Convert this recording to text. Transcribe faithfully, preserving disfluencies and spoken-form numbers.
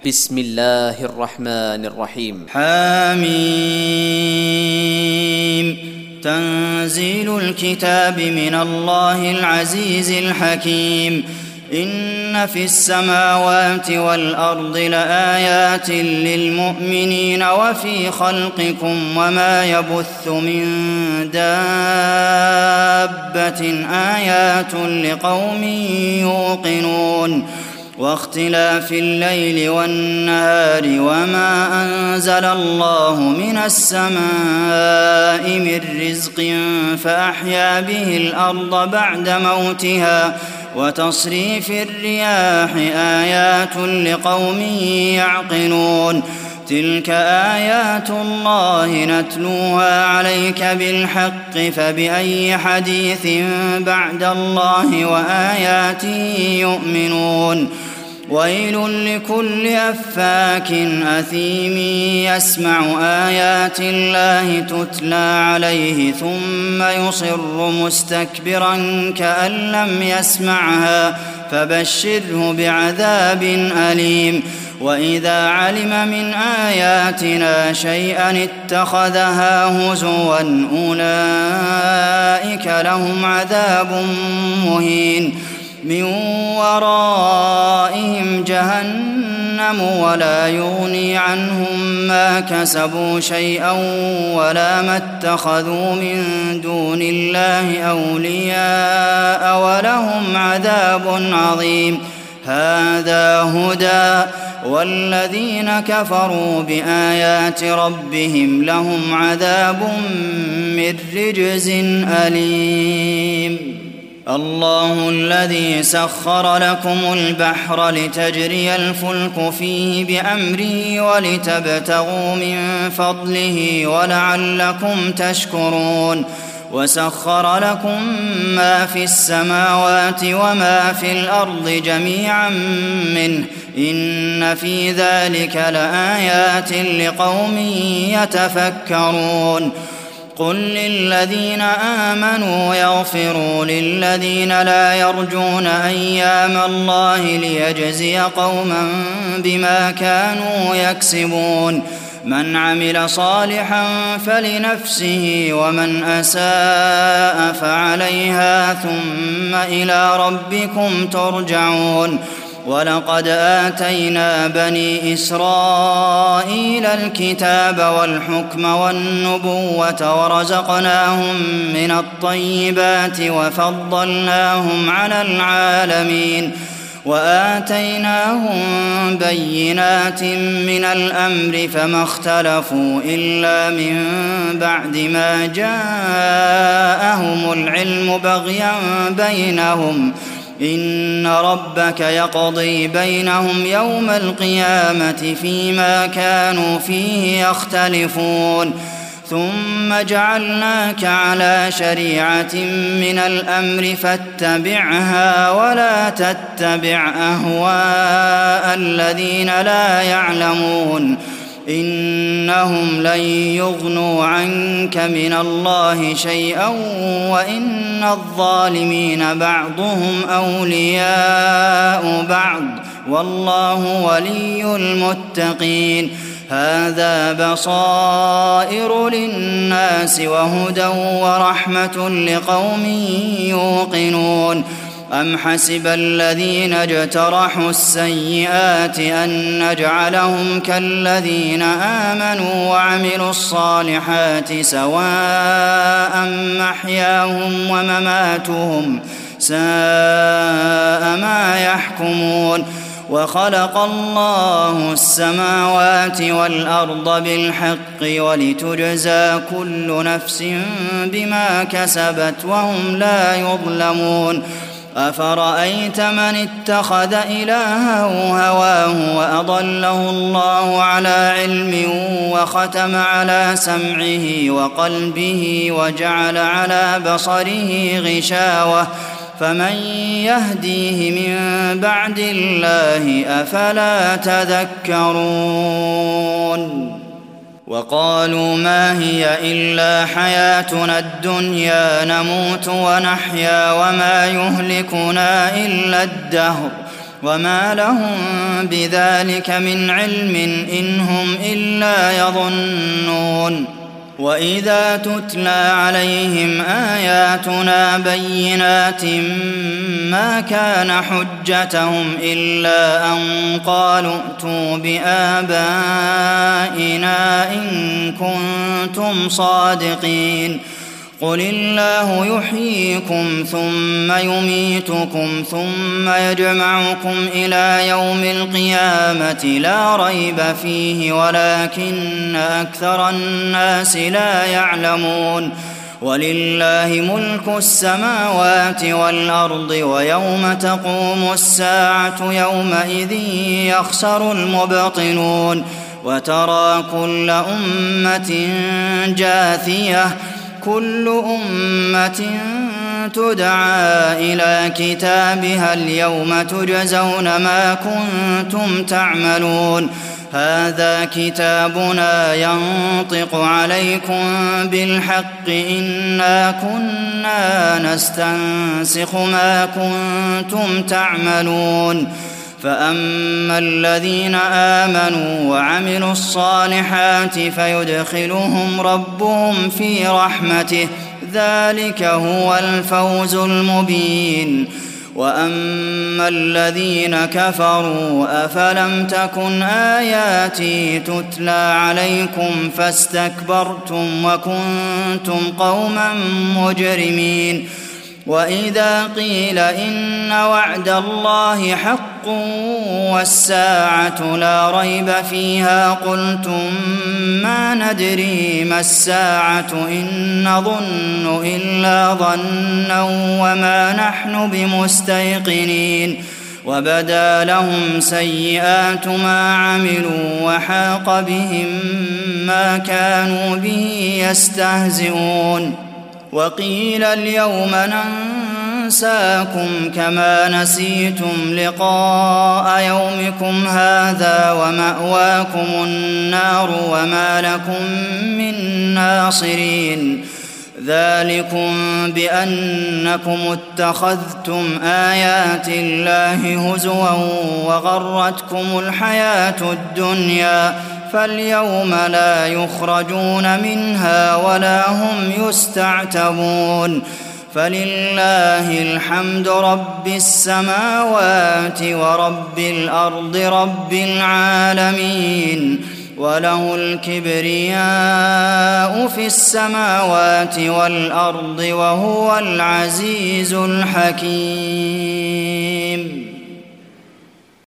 بسم الله الرحمن الرحيم. حميم. تنزيل الكتاب من الله العزيز الحكيم. إن في السماوات والأرض لآيات للمؤمنين وفي خلقكم وما يبث من دابة آيات لقوم يوقنون. واختلاف الليل والنهار وما أنزل الله من السماء من رزق فأحيا به الأرض بعد موتها وتصريف الرياح آيات لقوم يعقلون. تلك آيات الله نتلوها عليك بالحق فبأي حديث بعد الله وآياته يؤمنون. ويل لكل أفاك أثيم يسمع آيات الله تتلى عليه ثم يصر مستكبرا كأن لم يسمعها فبشره بعذاب أليم. وإذا علم من آياتنا شيئا اتخذها هزوا أولئك لهم عذاب مهين. من ورائهم جهنم ولا يغني عنهم ما كسبوا شيئا ولا ما اتخذوا من دون الله أولياء ولهم عذاب عظيم. هذا هدى والذين كفروا بآيات ربهم لهم عذاب من رجز أليم. الله الذي سخر لكم البحر لتجري الفلك فيه بأمره ولتبتغوا من فضله ولعلكم تشكرون. وسخر لكم ما في السماوات وما في الأرض جميعا منه إن في ذلك لآيات لقوم يتفكرون. قل للذين آمنوا يغفروا للذين لا يرجون أيام الله ليجزي قوما بما كانوا يكسبون. من عمل صالحا فلنفسه ومن أساء فعليها ثم إلى ربكم ترجعون. ولقد آتينا بني إسرائيل الكتاب والحكم والنبوة ورزقناهم من الطيبات وفضلناهم على العالمين. وآتيناهم بينات من الأمر فما اختلفوا إلا من بعد ما جاءهم العلم بغيا بينهم. إن ربك يقضي بينهم يوم القيامة فيما كانوا فيه يختلفون. ثم جعلناك على شريعة من الأمر فاتبعها ولا تتبع أهواء الذين لا يعلمون إنهم لن يغنوا عنك من الله شيئا وإن الظالمين بعضهم أولياء بعض والله ولي المتقين. هذا بصائر للناس وهدى ورحمة لقوم يوقنون. أم حسب الذين اجترحوا السيئات أن نجعلهم كالذين آمنوا وعملوا الصالحات سواء محياهم ومماتهم ساء ما يحكمون. وخلق الله السماوات والأرض بالحق ولتجزى كل نفس بما كسبت وهم لا يظلمون. أفرأيت من اتخذ إلهه هواه وأضله الله على علم وختم على سمعه وقلبه وجعل على بصره غشاوة فمن يهديه من بعد الله أفلا تذكرون. وقالوا ما هي إلا حياتنا الدنيا نموت ونحيا وما يهلكنا إلا الدهر وما لهم بذلك من علم إن هم إلا يظنون وإذا تتلى عليهم آياتنا بينات ما كان حجتهم إلا أن قالوا ائتوا بآبائنا إن كنتم صادقين قل الله يحييكم ثم يميتكم ثم يجمعكم إلى يوم القيامة لا ريب فيه ولكن أكثر الناس لا يعلمون ولله ملك السماوات والأرض ويوم تقوم الساعة يومئذ يخسر المبطلون وترى كل أمة جاثية كل أمة تدعى إلى كتابها اليوم تجزون ما كنتم تعملون هذا كتابنا ينطق عليكم بالحق إنا كنا نستنسخ ما كنتم تعملون فأما الذين آمنوا وعملوا الصالحات فيدخلهم ربهم في رحمته ذلك هو الفوز المبين وأما الذين كفروا أفلم تكن آياتي تتلى عليكم فاستكبرتم وكنتم قوما مجرمين وإذا قيل إن وعد الله حق والساعة لا ريب فيها قلتم ما ندري ما الساعة إن نظن إلا ظنا وما نحن بمستيقنين وبدا لهم سيئات ما عملوا وحاق بهم ما كانوا به يستهزئون وقيل اليوم ننساكم كما نسيتم لقاء يومكم هذا ومأواكم النار وما لكم من ناصرين ذلكم بأنكم اتخذتم آيات الله هزوا وغرتكم الحياة الدنيا فاليوم لا يخرجون منها ولا هم يستعتبون فلله الحمد رب السماوات ورب الأرض رب العالمين وله الكبرياء في السماوات والأرض وهو العزيز الحكيم